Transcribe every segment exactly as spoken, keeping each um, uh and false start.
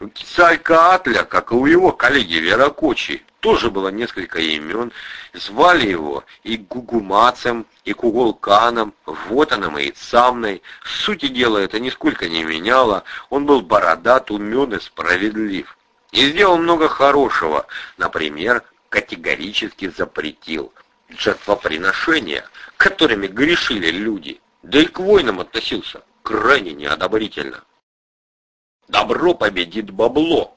У Кецалькоатля, как и у его коллеги Виракочи, тоже было несколько имен. Звали его и Гугумацем, и Кугулканом, Вотаном и Цамной. Сути дела это нисколько не меняло. Он был бородат, умен и справедлив. И сделал много хорошего. Например, категорически запретил жертвоприношения, которыми грешили люди. Да и к воинам относился крайне неодобрительно. Добро победит бабло.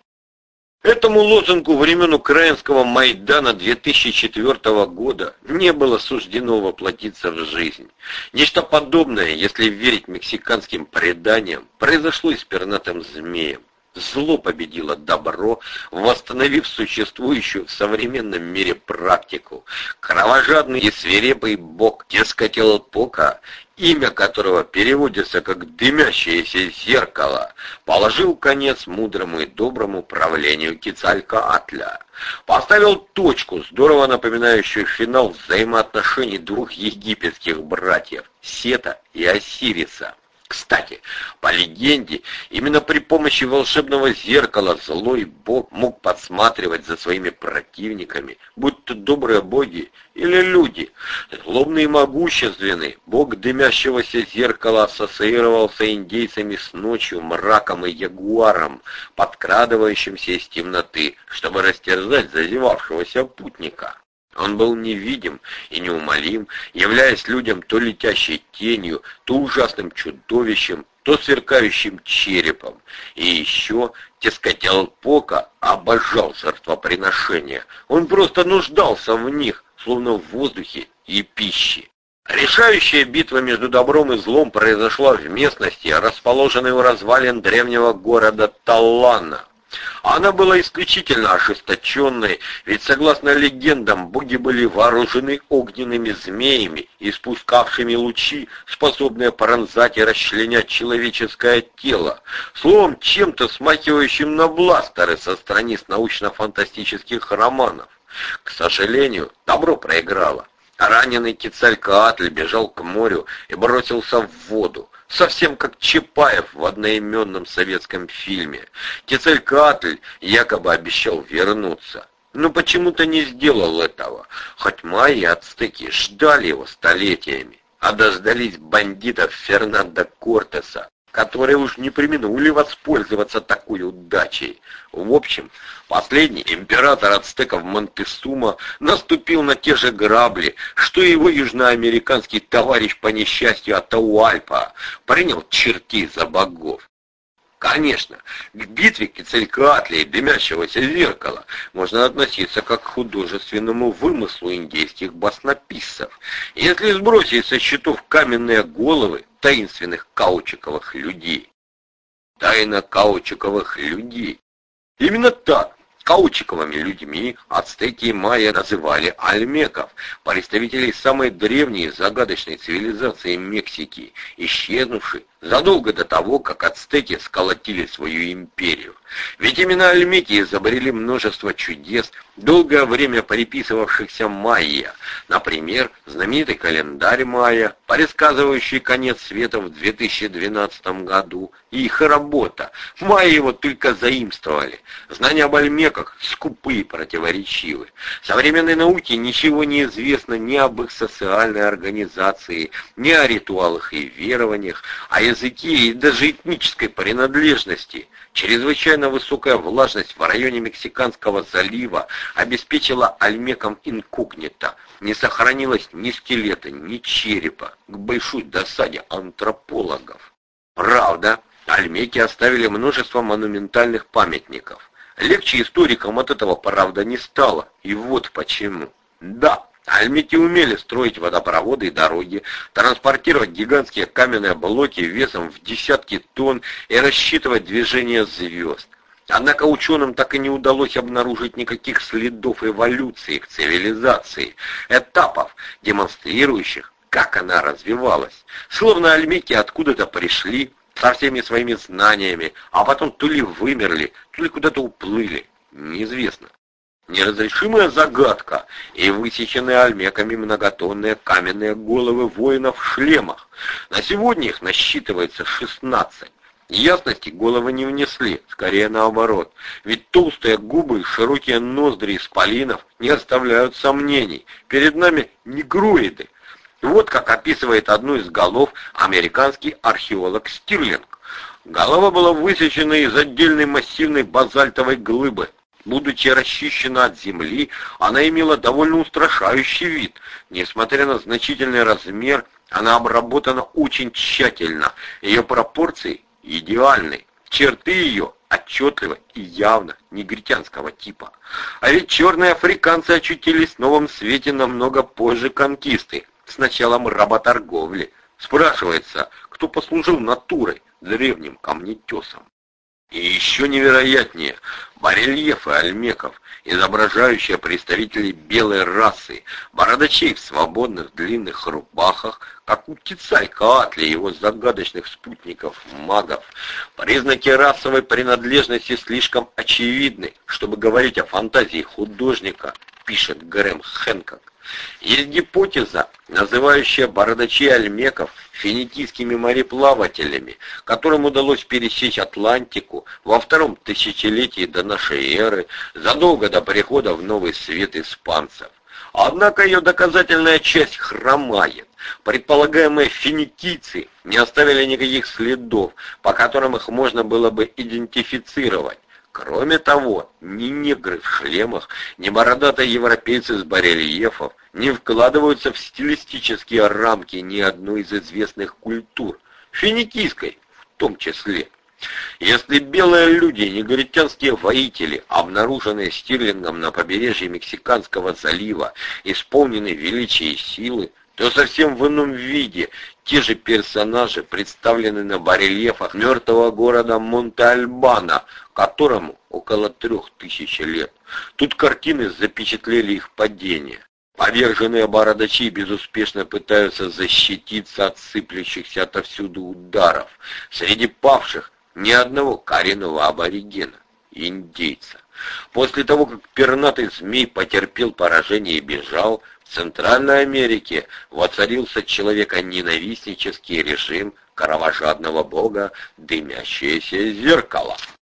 Этому лозунгу времен Украинского Майдана две тысячи четвёртого года не было суждено воплотиться в жизнь. Нечто подобное, если верить мексиканским преданиям, произошло и с пернатым змеем. Зло победило добро, восстановив существующую в современном мире практику. Кровожадный и свирепый бог Тескотелпока, имя которого переводится как «дымящееся зеркало», положил конец мудрому и доброму правлению Кецалькоатля. Поставил точку, здорово напоминающую финал взаимоотношений двух египетских братьев – Сета и Осириса. Кстати, по легенде, именно при помощи волшебного зеркала злой бог мог подсматривать за своими противниками, будь то добрые боги или люди. Злобный и могущественный, бог дымящегося зеркала ассоциировался индейцами с ночью, мраком и ягуаром, подкрадывающимся из темноты, чтобы растерзать зазевавшегося путника. Он был невидим и неумолим, являясь людям то летящей тенью, то ужасным чудовищем, то сверкающим черепом. И еще Тескотелпока обожал жертвоприношения. Он просто нуждался в них, словно в воздухе и пище. Решающая битва между добром и злом произошла в местности, расположенной у развалин древнего города Таллана. Она была исключительно ожесточенной, ведь, согласно легендам, боги были вооружены огненными змеями, испускавшими лучи, способные пронзать и расчленять человеческое тело, словом, чем-то смахивающим на бластеры со страниц научно-фантастических романов. К сожалению, добро проиграло. Раненый Кецалькоатль бежал к морю и бросился в воду, совсем как Чапаев в одноименном советском фильме. Кецалькоатль якобы обещал вернуться, но почему-то не сделал этого, хоть майя и ацтеки ждали его столетиями, а дождались бандитов Фернандо Кортеса, которые уж не преминули воспользоваться такой удачей. В общем, последний император ацтеков Монтесума наступил на те же грабли, что и его южноамериканский товарищ по несчастью Атауальпа, принял чертей за богов. Конечно, к битве Кецалькоатля и дымящегося зеркала можно относиться как к художественному вымыслу индейских баснописцев, если сбросить со счетов каменные головы таинственных каучуковых людей. Тайна каучуковых людей. Именно так каучуковыми людьми ацтеки и майя называли альмеков, представителей самой древней и загадочной цивилизации Мексики, исчезнувшей задолго до того, как ацтеки сколотили свою империю. Ведь именно альмеки изобрели множество чудес, долгое время приписывавшихся майя. Например, знаменитый календарь майя, предсказывающий конец света в две тысячи двенадцатом году, и их работа. Майя его только заимствовали. Знания об альмеках скупы и противоречивы. Современной науке ничего не известно ни об их социальной организации, ни о ритуалах и верованиях, о языке и даже этнической принадлежности. Чрезвычайно высокая влажность в районе Мексиканского залива обеспечила альмекам инкогнито. Не сохранилось ни скелета, ни черепа, к большой досаде антропологов. Правда, альмеки оставили множество монументальных памятников. Легче историкам от этого, правда, не стало, и вот почему. Да, альмеки умели строить водопроводы и дороги, транспортировать гигантские каменные блоки весом в десятки тонн и рассчитывать движение звезд. Однако ученым так и не удалось обнаружить никаких следов эволюции их цивилизации, этапов, демонстрирующих, как она развивалась. Словно альмеки откуда-то пришли со всеми своими знаниями, а потом то ли вымерли, то ли куда-то уплыли, неизвестно. Неразрешимая загадка и высеченные альмеками многотонные каменные головы воинов в шлемах. На сегодня их насчитывается шестнадцать. Ясности головы не внесли, скорее наоборот. Ведь толстые губы и широкие ноздри исполинов не оставляют сомнений. Перед нами негроиды. Вот как описывает одну из голов американский археолог Стирлинг. Голова была высечена из отдельной массивной базальтовой глыбы. Будучи расчищена от земли, она имела довольно устрашающий вид. Несмотря на значительный размер, она обработана очень тщательно. Ее пропорции идеальны. Черты ее отчетливо и явно негритянского типа. А ведь черные африканцы очутились в новом свете намного позже конкисты, с началом работорговли. Спрашивается, кто послужил натурой древним камнетесам. И еще невероятнее, барельефы ольмеков, изображающие представителей белой расы, бородачей в свободных длинных рубахах, как у Кецалькоатля и его загадочных спутников-магов. Признаки расовой принадлежности слишком очевидны, чтобы говорить о фантазии художника, пишет Грэм Хэнкок. Есть гипотеза, называющая бородачей ольмеков финикийскими мореплавателями, которым удалось пересечь Атлантику во втором тысячелетии до нашей эры, задолго до прихода в Новый Свет испанцев. Однако ее доказательная часть хромает. Предполагаемые финикийцы не оставили никаких следов, по которым их можно было бы идентифицировать. Кроме того, ни негры в шлемах, ни бородатые европейцы с барельефов не вкладываются в стилистические рамки ни одной из известных культур, финикийской в том числе. Если белые люди, негритянские воители, обнаруженные Стирлингом на побережье Мексиканского залива, исполнены величия и силы, то совсем в ином виде те же персонажи представлены на барельефах мертвого города Монте-Альбано, которому около трех тысяч лет. Тут картины запечатлели их падение. Поверженные бородачи безуспешно пытаются защититься от сыплющихся отовсюду ударов. Среди павших ни одного коренного аборигена, индейца. После того, как пернатый змей потерпел поражение и бежал, в Центральной Америке воцарился человеконенавистнический режим кровожадного бога «Дымящееся зеркало».